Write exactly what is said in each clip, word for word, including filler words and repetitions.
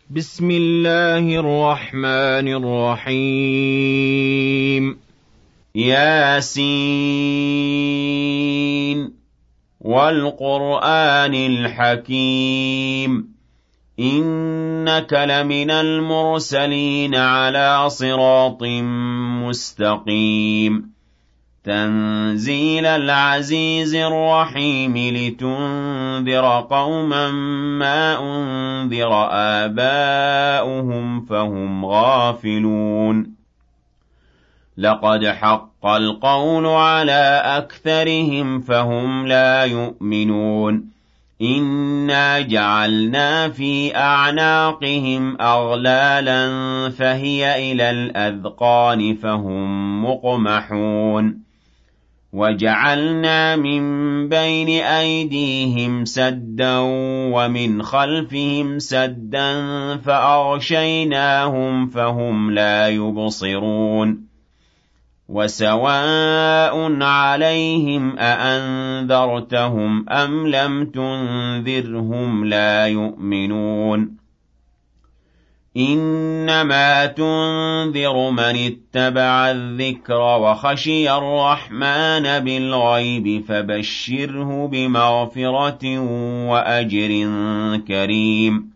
بسم الله الرحمن الرحيم. ياسين والقرآن الحكيم إنك لمن المرسلين على صراط مستقيم تنزيل العزيز الرحيم لتنذر قوما ما أنذر آباؤهم فهم غافلون لقد حق القول على أكثرهم فهم لا يؤمنون إنا جعلنا في أعناقهم أغلالا فهي إلى الأذقان فهم مقمحون وجعلنا من بين أيديهم سدا ومن خلفهم سدا فأغشيناهم فهم لا يبصرون وسواء عليهم أأنذرتهم أم لم تنذرهم لا يؤمنون إنما تنذر من اتبع الذكر وخشي الرحمن بالغيب فبشره بمغفرة وأجر كريم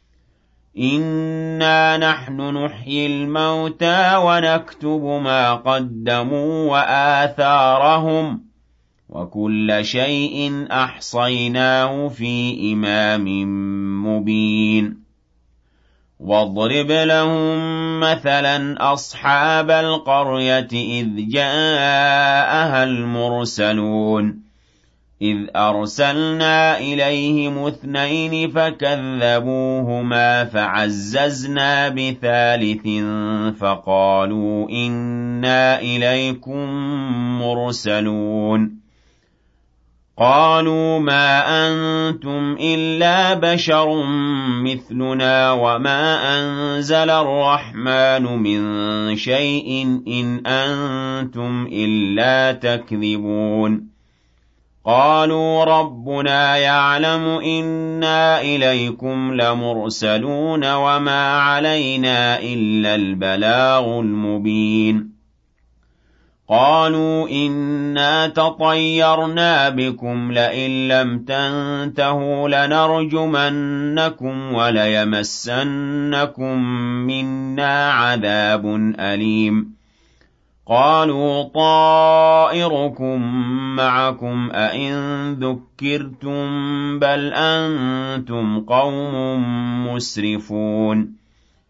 إنا نحن نحيي الموتى ونكتب ما قدموا وآثارهم وكل شيء أحصيناه في إمام مبين واضرب لهم مثلا أصحاب القرية إذ جاءها المرسلون إذ أرسلنا إليهم اثنين فكذبوهما فعززنا بثالث فقالوا إنا إليكم مرسلون قالوا ما أنتم إلا بشر مثلنا وما أنزل الرحمن من شيء إن أنتم إلا تكذبون قالوا ربنا يعلم إنا إليكم لمرسلون وما علينا إلا البلاغ المبين قالوا إنا تطيرنا بكم لئن لم تنتهوا لنرجمنكم وليمسنكم منا عذاب أليم قالوا طائركم معكم أئن ذكرتم بل أنتم قوم مسرفون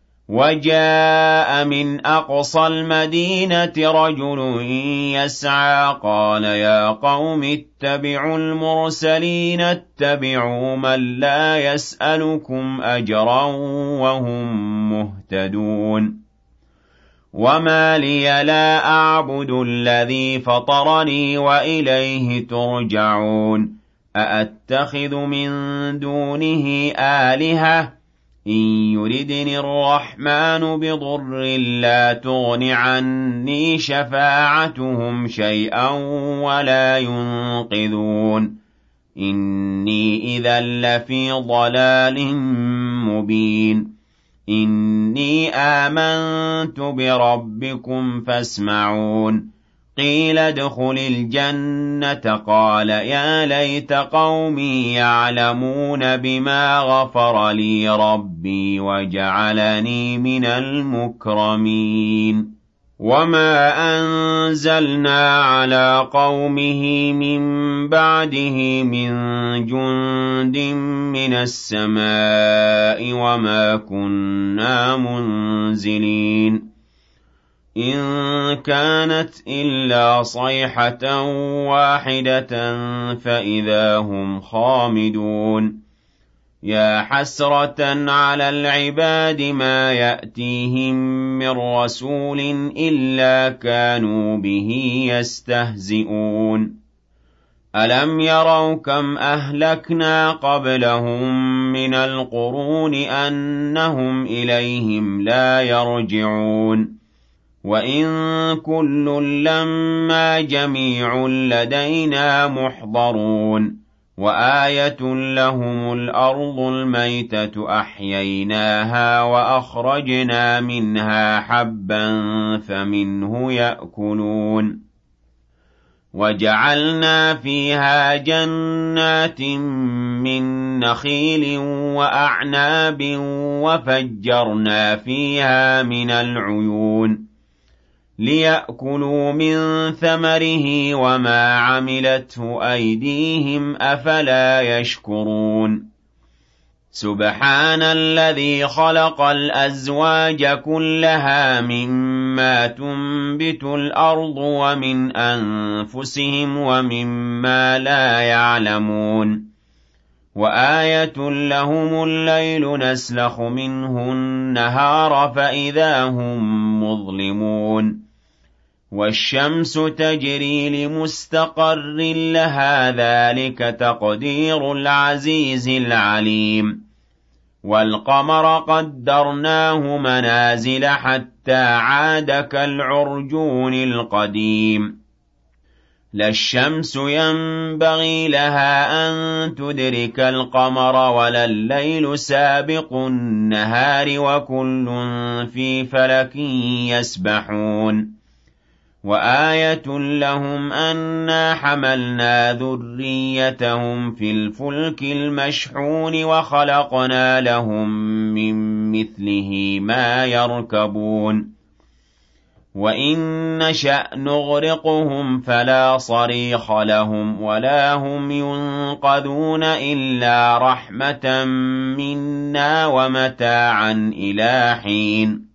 وجاء من أقصى المدينة رجل يسعى قال يا قوم اتبعوا المرسلين اتبعوا من لا يسألكم أجرا وهم مهتدون وما لي لا أعبد الذي فطرني وإليه ترجعون أأتخذ من دونه آلهة إن يردني الرحمن بضر لا تغن عني شفاعتهم شيئا ولا ينقذون إني إذا لفي ضلال مبين إني آمنت بربكم فاسمعون قيل ادخل الجنة قال يا ليت قومي يعلمون بما غفر لي ربي وجعلني من المكرمين وما أنزلنا على قومه من بعده من جند من السماء وما كنا منزلين إن كانت إلا صيحة واحدة فإذا هم خامدون يا حسرة على العباد ما يأتيهم من رسول إلا كانوا به يستهزئون ألم يروا كم أهلكنا قبلهم من القرون أنهم إليهم لا يرجعون وَإِن كُلٌّ لَّمَّا جَمِيعٌ لَّدَيْنَا مُحْضَرُونَ وآية لهم الأرض الميتة أحييناها وأخرجنا منها حبا فمنه يأكلون وجعلنا فيها جنات من نخيل وأعناب وفجرنا فيها من العيون ليأكلوا من ثمره وما عملته أيديهم أفلا يشكرون سبحان الذي خلق الأزواج كلها مما تنبت الأرض ومن أنفسهم ومما لا يعلمون وآية لهم الليل نسلخ منه النهار فإذا هم مظلمون والشمس تجري لمستقر لها ذلك تقدير العزيز العليم والقمر قدرناه منازل حتى عاد كالعرجون القديم لا الشمس ينبغي لها أن تدرك القمر ولا الليل سابق النهار وكل في فلك يسبحون وآية لهم أنا حملنا ذريتهم في الفلك المشحون وخلقنا لهم من مثله ما يركبون وإن نشأ نغرقهم فلا صريخ لهم ولا هم ينقذون إلا رحمة منا ومتاعا إلى حين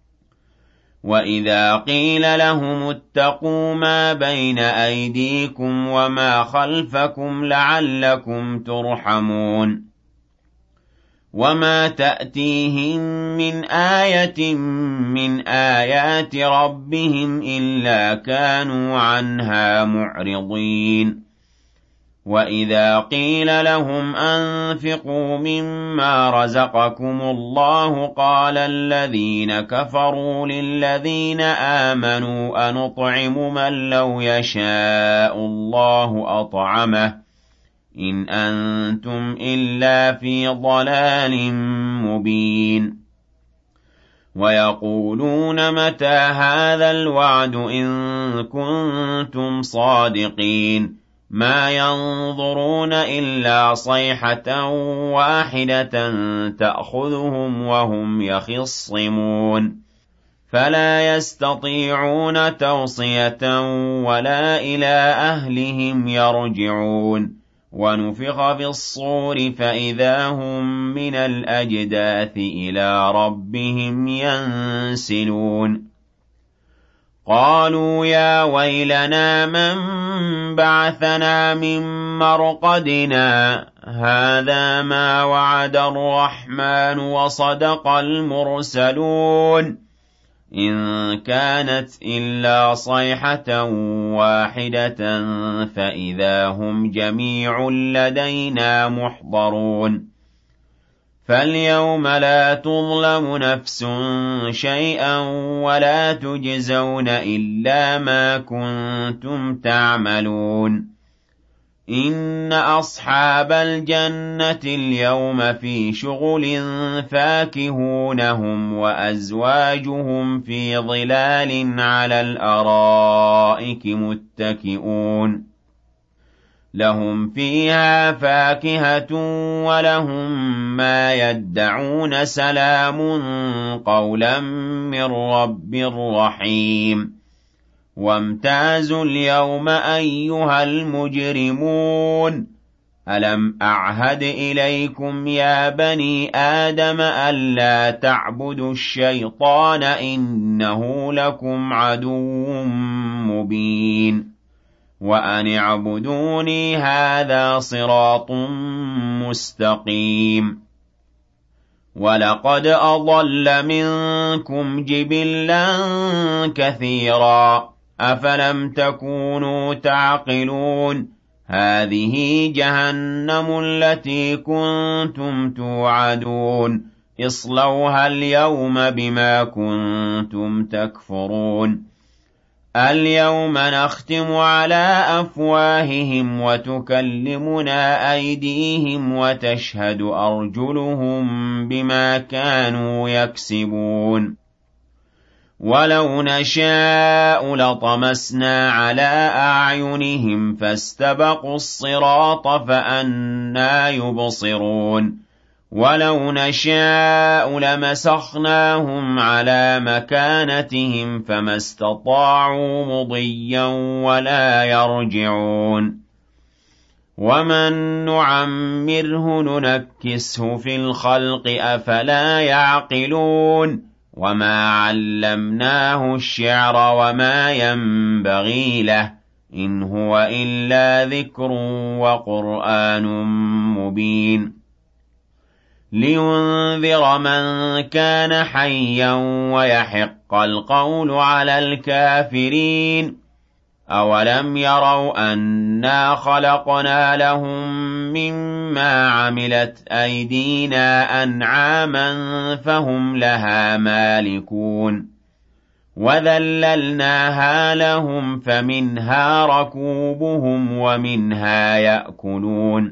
وإذا قيل لهم اتقوا ما بين أيديكم وما خلفكم لعلكم ترحمون وما تأتيهم من آية من آيات ربهم إلا كانوا عنها معرضين وإذا قيل لهم أنفقوا مما رزقكم الله قال الذين كفروا للذين آمنوا أنطعم من لو يشاء الله أطعمه إن أنتم إلا في ضلال مبين ويقولون متى هذا الوعد إن كنتم صادقين ما ينظرون إلا صيحة واحدة تأخذهم وهم يخصمون فلا يستطيعون توصية ولا إلى أهلهم يرجعون ونفخ في الصور فإذا هم من الأجداث إلى ربهم ينسلون قالوا يا ويلنا من بعثنا من مرقدنا هذا ما وعد الرحمن وصدق المرسلون إن كانت إلا صيحة واحدة فإذا هم جميع لدينا محضرون فاليوم لا تظلم نفس شيئا ولا تجزون إلا ما كنتم تعملون إن أصحاب الجنة اليوم في شغل فاكهون هم وأزواجهم في ظلال على الأرائك متكئون لهم فيها فاكهة ولهم ما يدعون سلام قولا من رب رحيم وامتازوا اليوم أيها المجرمون ألم أعهد إليكم يا بني آدم ألا تعبدوا الشيطان إنه لكم عدو مبين وأن اعبدوني هذا صراط مستقيم ولقد أضل منكم جبلا كثيرا أفلم تكونوا تعقلون هذه جهنم التي كنتم توعدون اصلوها اليوم بما كنتم تكفرون اليوم نختم على أفواههم وتكلمنا أيديهم وتشهد أرجلهم بما كانوا يكسبون ولو نشاء لطمسنا على أعينهم فاستبقوا الصراط فأنى يبصرون ولو نشاء لمسخناهم على مكانتهم فما استطاعوا مضيا ولا يرجعون ومن نعمره ننكسه في الخلق أفلا يعقلون وما علمناه الشعر وما ينبغي له إن هو إلا ذكر وقرآن مبين لينذر من كان حيا ويحق القول على الكافرين أولم يروا أنا خلقنا لهم مما عملت أيدينا أنعاما فهم لها مالكون وذللناها لهم فمنها ركوبهم ومنها يأكلون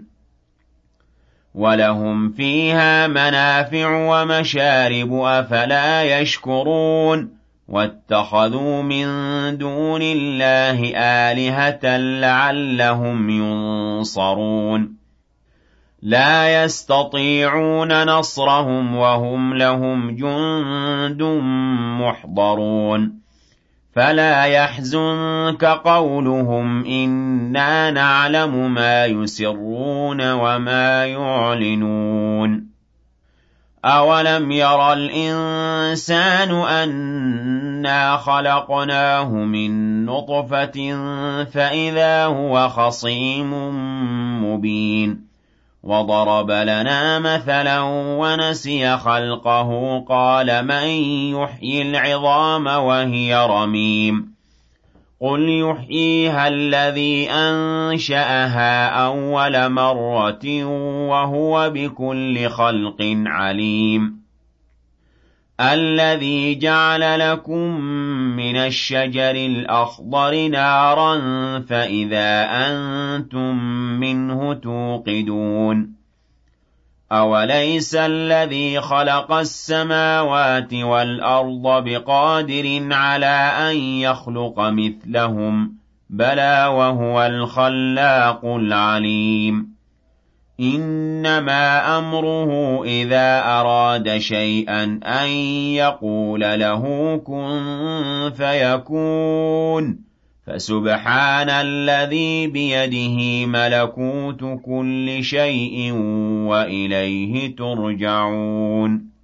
ولهم فيها منافع ومشارب أفلا يشكرون واتخذوا من دون الله آلهة لعلهم ينصرون لا يستطيعون نصرهم وهم لهم جند محضرون فلا يحزنك قولهم إنا نعلم ما يسرون وما يعلنون أولم ير الإنسان أنا خلقناه من نطفة فإذا هو خصيم مبين وضرب لنا مثلا ونسي خلقه قال من يحيي العظام وهي رميم قل يحييها الذي أنشأها أول مرة وهو بكل خلق عليم الذي جعل لكم من الشجر الأخضر نارا فإذا أنتم منه توقدون أوليس الذي خلق السماوات والأرض بقادر على أن يخلق مثلهم بلى وهو الخلاق العليم إنما أمره إذا أراد شيئا أن يقول له كن فيكون فسبحان الذي بيده ملكوت كل شيء وإليه ترجعون